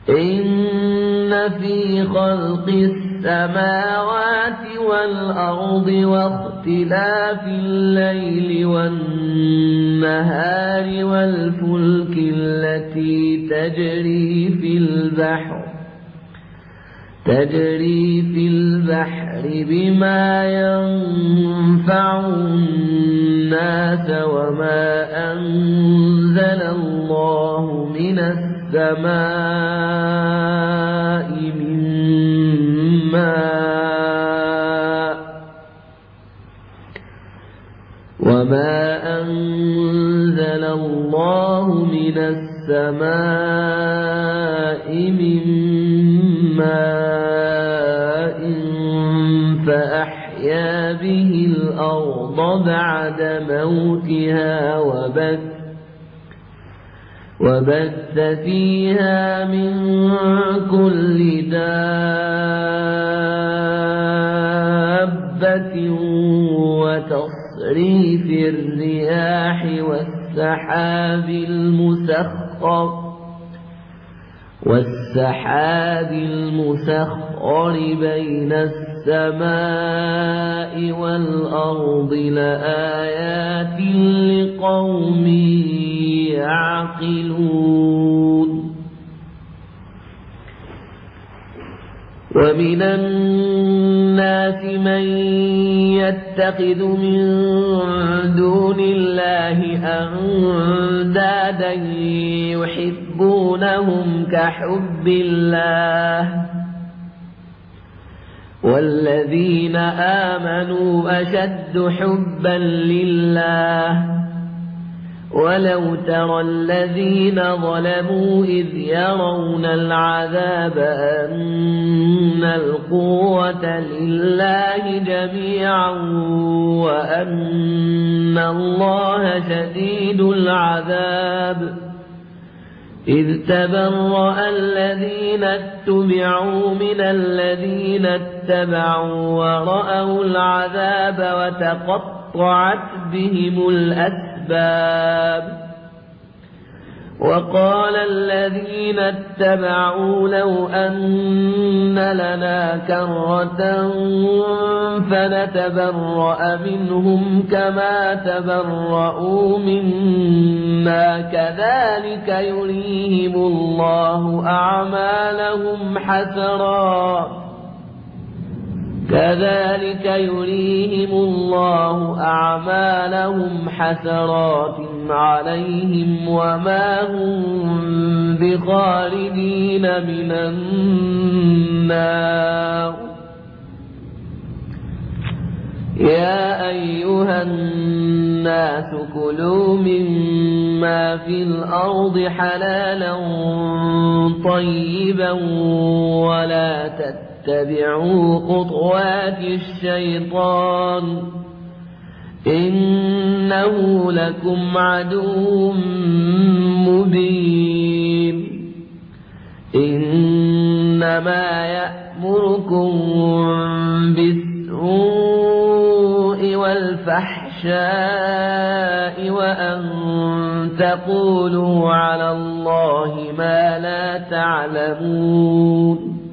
إن في خلق السماوات والأرض واختلاف الليل والنهار والفلك التي تجري في البحر بما ينفع الناس وما أنزل الله من السماء من ماء فأحيا به الأرض بعد موتها وبث فيها من كل دابة وتصريف الرياح والسحاب المسخر بين السماء والأرض لآيات لقوم يعقلون. ومن الناس من يتخذ من دون الله أندادا يحبونهم كحب الله والذين آمنوا أشد حبا لله ولو ترى الذين ظلموا إذ يرون العذاب أن القوة لله جميعا وأن الله شديد العذاب إذ تبرأ الذين اتبعوا من الذين اتبعوا ورأوا العذاب وتقطعت بهم الأسباب. وقال الذين اتبعوا لو أن لنا كرة فنتبرأ منهم كما تبرؤوا منا كذلك يريهم الله أعمالهم حسرات عليهم وما هم بخالدين من النار. يا أيها الناس كلوا مما في الأرض حلالا طيبا ولا تتبعوا خطوات الشيطان إنه لكم عدو مبين. إنما يأمركم بالسوء والفحشاء وأن تقولوا على الله ما لا تعلمون.